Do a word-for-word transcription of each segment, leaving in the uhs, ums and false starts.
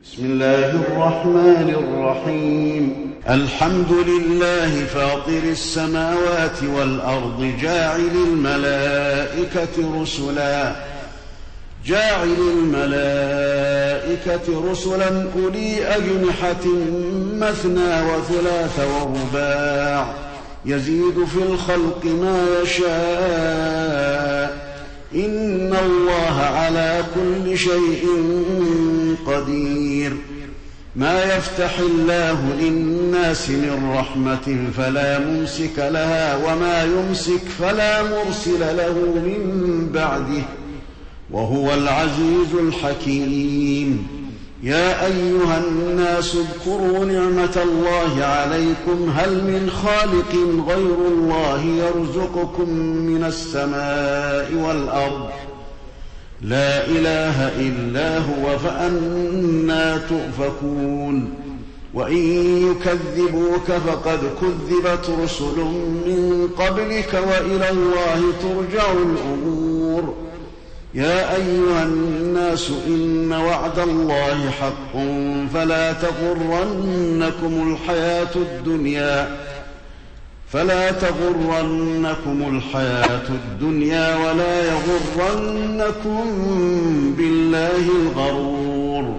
بسم الله الرحمن الرحيم. الحمد لله فاطر السماوات والأرض جاعل الملائكة رسلا جاعل الملائكة رسلا أولي أجنحة مثنى وثلاث ورباع يزيد في الخلق ما يشاء إن الله على كل شيء قدير. ما يفتح الله للناس من رحمة فلا ممسك لها وما يمسك فلا مرسل له من بعده وهو العزيز الحكيم. يا أيها الناس اذكروا نعمة الله عليكم هل من خالق غير الله يرزقكم من السماء والأرض لا إله إلا هو فأنى تؤفكون. وإن يكذبوك فقد كذبت رسل من قبلك وإلى الله ترجع الأمور. يا أيها الناس إن وعد الله حق فلا تغرنكم الحياة الدنيا فلا تغرنكم الحياة الدنيا ولا يغرنكم بالله الغرور.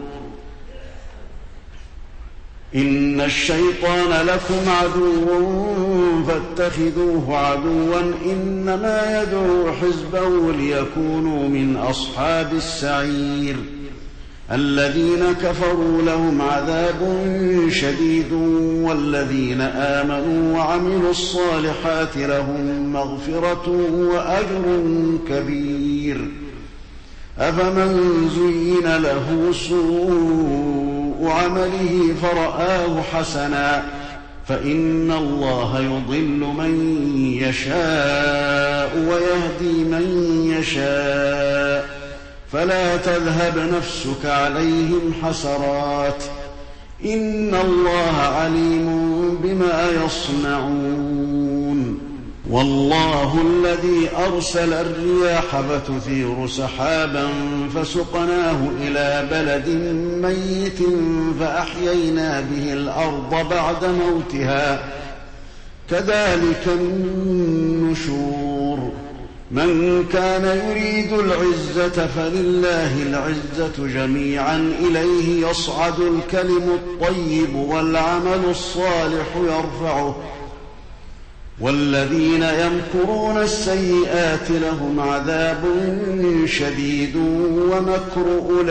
إن الشيطان لكم عدو فاتخذوه عدوا إنما يدعو حزبه ليكونوا من أصحاب السعير. الذين كفروا لهم عذاب شديد والذين آمنوا وعملوا الصالحات لهم مغفرة وأجر كبير. أفمن زين له سوء عمله فرآه حسنا فإن الله يضل من يشاء ويهدي من يشاء فلا تذهب نفسك عليهم حسرات إن الله عليم بما يصنعون. والله الذي أرسل الرياح فتثير سحابا فسقناه إلى بلد ميت فأحيينا به الأرض بعد موتها كذلك النشور. من كان يريد العزة فلله العزة جميعا إليه يصعد الكلم الطيب والعمل الصالح يرفعه والذين يمكرون السيئات لهم عذاب شديد ومكر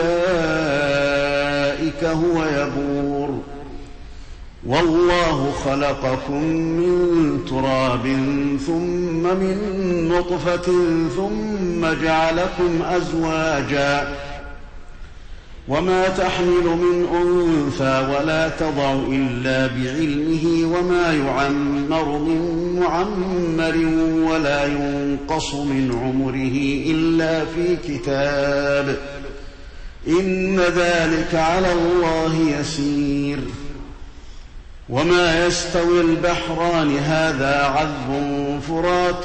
أولئك هو يبور. والله خلقكم من تراب ثم من نطفة ثم جعلكم أزواجا وما تحمل من أنثى ولا تضع إلا بعلمه وما يعمر من معمر ولا ينقص من عمره إلا في كتاب إن ذلك على الله يسير. وما يستوي البحران هذا عذب فرات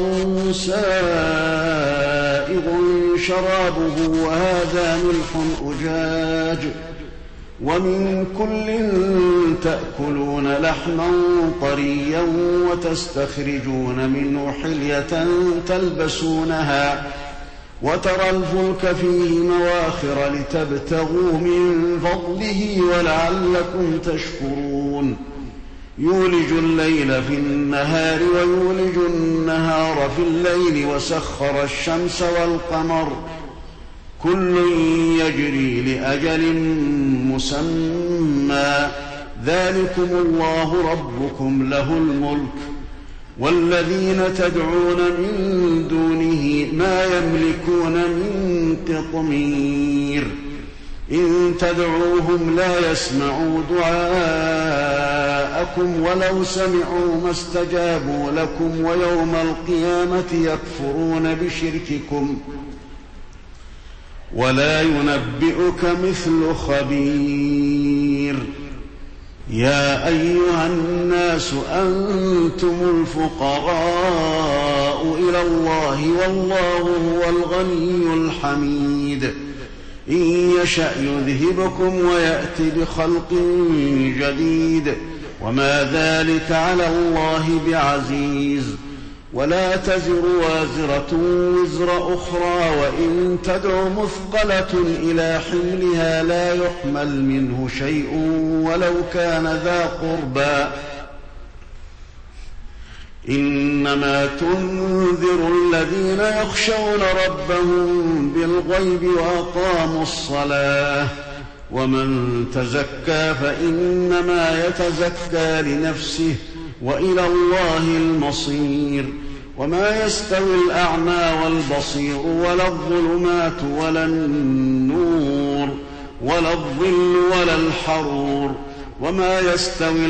سائغ شرابه وهذا ملح أجاج ومن كل تأكلون لحما طريا وتستخرجون منه حلية تلبسونها وترى الفلك فيه مواخر لتبتغوا من فضله ولعلكم تشكرون. يولج الليل في النهار ويولج النهار في الليل وسخر الشمس والقمر كل يجري لأجل مسمى ذلكم الله ربكم له الملك والذين تدعون من دونه ما يملكون من قطمير. إن تدعوهم لا يسمعوا دعاءكم ولو سمعوا ما استجابوا لكم ويوم القيامة يكفرون بشرككم ولا ينبئك مثل خبير. يا أيها الناس أنتم الفقراء إلى الله والله هو الغني الحميد. إن يشأ يذهبكم ويأت بخلق جديد وما ذلك على الله بعزيز. ولا تزر وازرة وزر أخرى وإن تدع مثقلة إلى حملها لا يحمل منه شيء ولو كان ذا قربى إنما تنذر الذين يخشون ربهم بالغيب وأقاموا الصلاة ومن تزكى فإنما يتزكى لنفسه وإلى الله المصير. وما يستوي الأعمى والبصير ولا الظلمات ولا النور ولا الظل ولا الحرور وما يستوي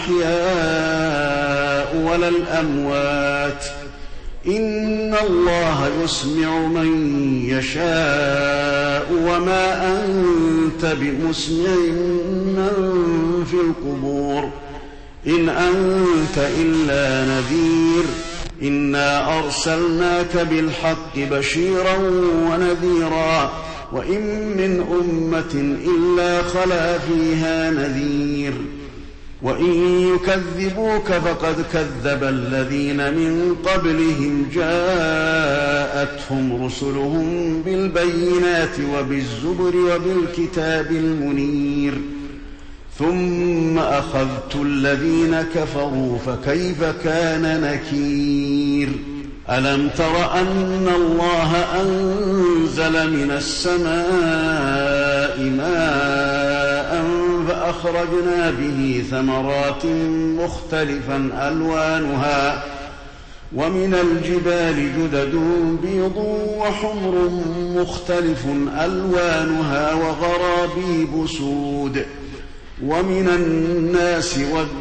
الأحياء ولا الأموات إن الله يسمع من يشاء وما أنت بمسمع من في القبور إن أنت إلا نذير إنا أرسلناك بالحق بشيرا ونذيرا وإن من أمة إلا خلا فيها نذير وإن يكذبوك فقد كذب الذين من قبلهم جاءتهم رسلهم بالبينات وبالزبر وبالكتاب المنير ثم أخذت الذين كفروا فكيف كان نكير. ألم تر أن الله أنزل من السماء ماء فأخرجنا به ثمرات مختلفا ألوانها ومن الجبال جدد بيض وحمر مختلف ألوانها وغرابيب سود ومن الناس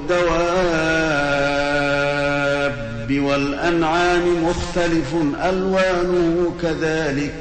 والدواب والأنعام مختلف ألوانه كذلك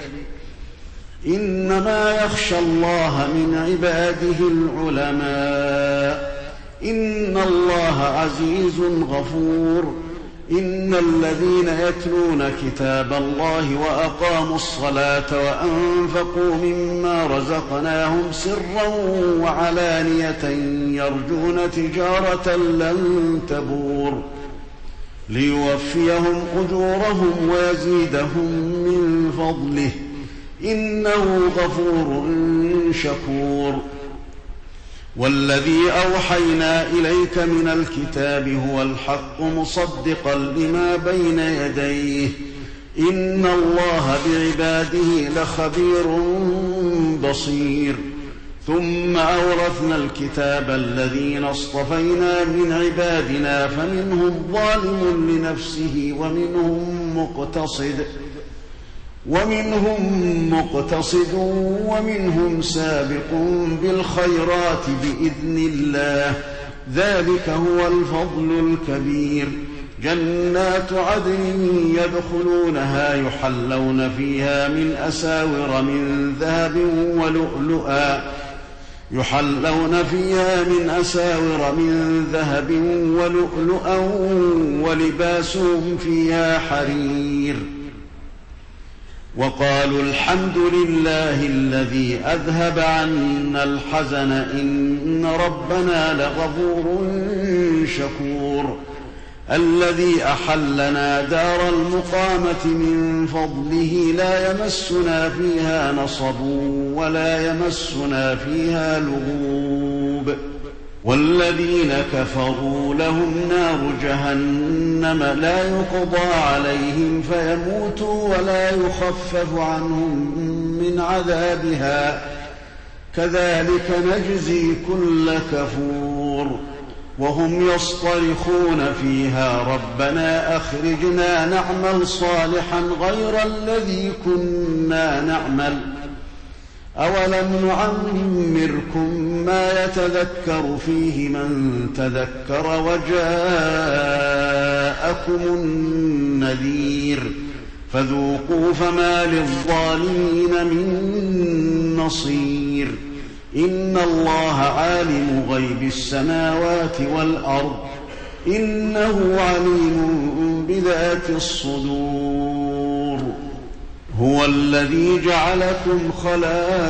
إنما يخشى الله من عباده العلماء إن الله عزيز غفور. إن الذين يتلون كتاب الله وأقاموا الصلاة وأنفقوا مما رزقناهم سرا وعلانية يرجون تجارة لن تبور ليوفيهم أجورهم ويزيدهم من فضله إنه غفور شكور. والذي أوحينا إليك من الكتاب هو الحق مصدقا لما بين يديه إن الله بعباده لخبير بصير. ثم أورثنا الكتاب الذين اصطفينا من عبادنا فمنهم ظالم لنفسه ومنهم مقتصد ومنهم مقتصد ومنهم سابق بالخيرات بإذن الله ذلك هو الفضل الكبير. جنات عدن يدخلونها يحلون فيها من أساور من ذهب ولؤلؤا يحلون فيها من أساور من ذهب ولؤلؤا ولباسهم فيها حرير. وقالوا الحمد لله الذي أذهب عنا الحزن إن ربنا لغفور شكور. الذي أحلنا دار المقامة من فضله لا يمسنا فيها نصب ولا يمسنا فيها لغوب. والذين كفروا لهم نار جهنم لا يقضى عليهم فيموتوا ولا يخفف عنهم من عذابها كذلك نجزي كل كفور. وهم يصطرخون فيها ربنا أخرجنا نعمل صالحا غير الذي كنا نعمل أولم نعمركم ما يتذكر فيه من تذكر وجاءكم النذير فذوقوا فما للظالمين من نصير. إن الله عالم غيب السماوات والأرض إنه عليم بذات الصدور. هو الذي جعلكم خلائف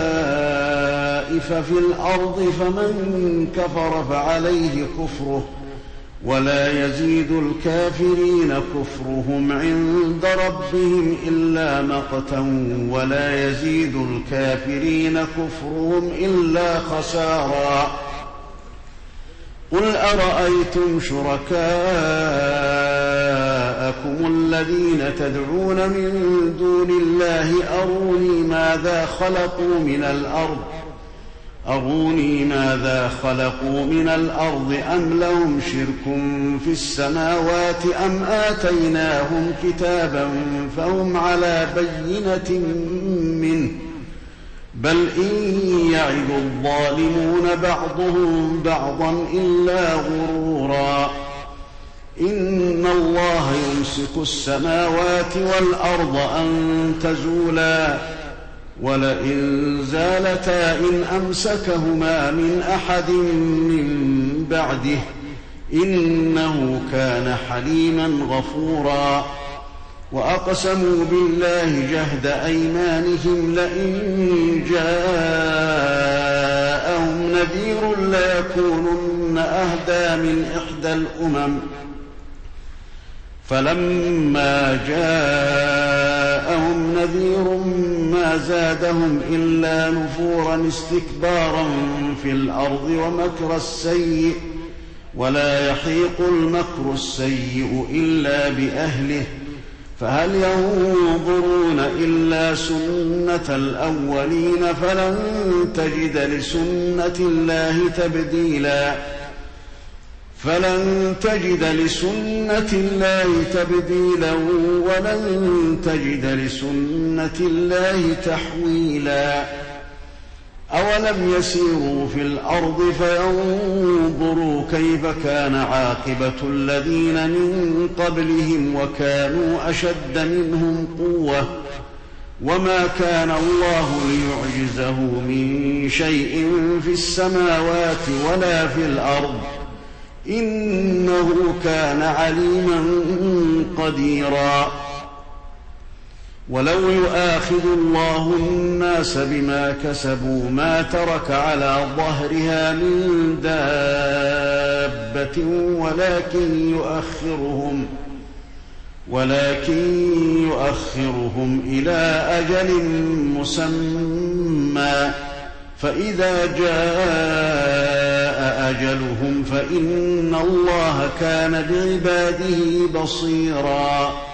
في الأرض فمن كفر فعليه كفره ولا يزيد الكافرين كفرهم عند ربهم إلا مقتا ولا يزيد الكافرين كفرهم إلا خسارا قل أرأيتم شركاءكم الذين تدعون من دون الله أروني ماذا خلقوا من الأرض أروني ماذا خلقوا من الأرض أم لهم شرك في السماوات أم آتيناهم كتابا فهم على بينة منه بل إن يعد الظالمون بعضهم بعضا إلا غرورا إن الله يمسك السماوات والأرض أن تزولا ولئن زالتا إن أمسكهما من أحد من بعده إنه كان حليما غفورا وأقسموا بالله جهد أيمانهم لئن جاءهم نذير ليكونن أهدى من إحدى الأمم فلما جاءهم نذير ما زادهم إلا نفورا استكبارا في الأرض ومكر السيء ولا يحيق المكر السيء إلا بأهله فهل ينظرون إلا سنة الأولين فلن تجد لسنة الله تبديلا فلن تجد لسنة الله تبديلا ولن تجد لسنة الله تحويلا أولم يسيروا في الأرض فينظروا كيف كان عاقبة الذين من قبلهم وكانوا أشد منهم قوة وما كان الله ليعجزه من شيء في السماوات ولا في الأرض إنه كان عليما قديرا ولو يؤاخذ الله الناس بما كسبوا ما ترك على ظهرها من دابة ولكن يؤخرهم ولكن يؤخرهم إلى أجل مسمى فإذا جاء أجلهم فإن الله كان بعباده بصيرا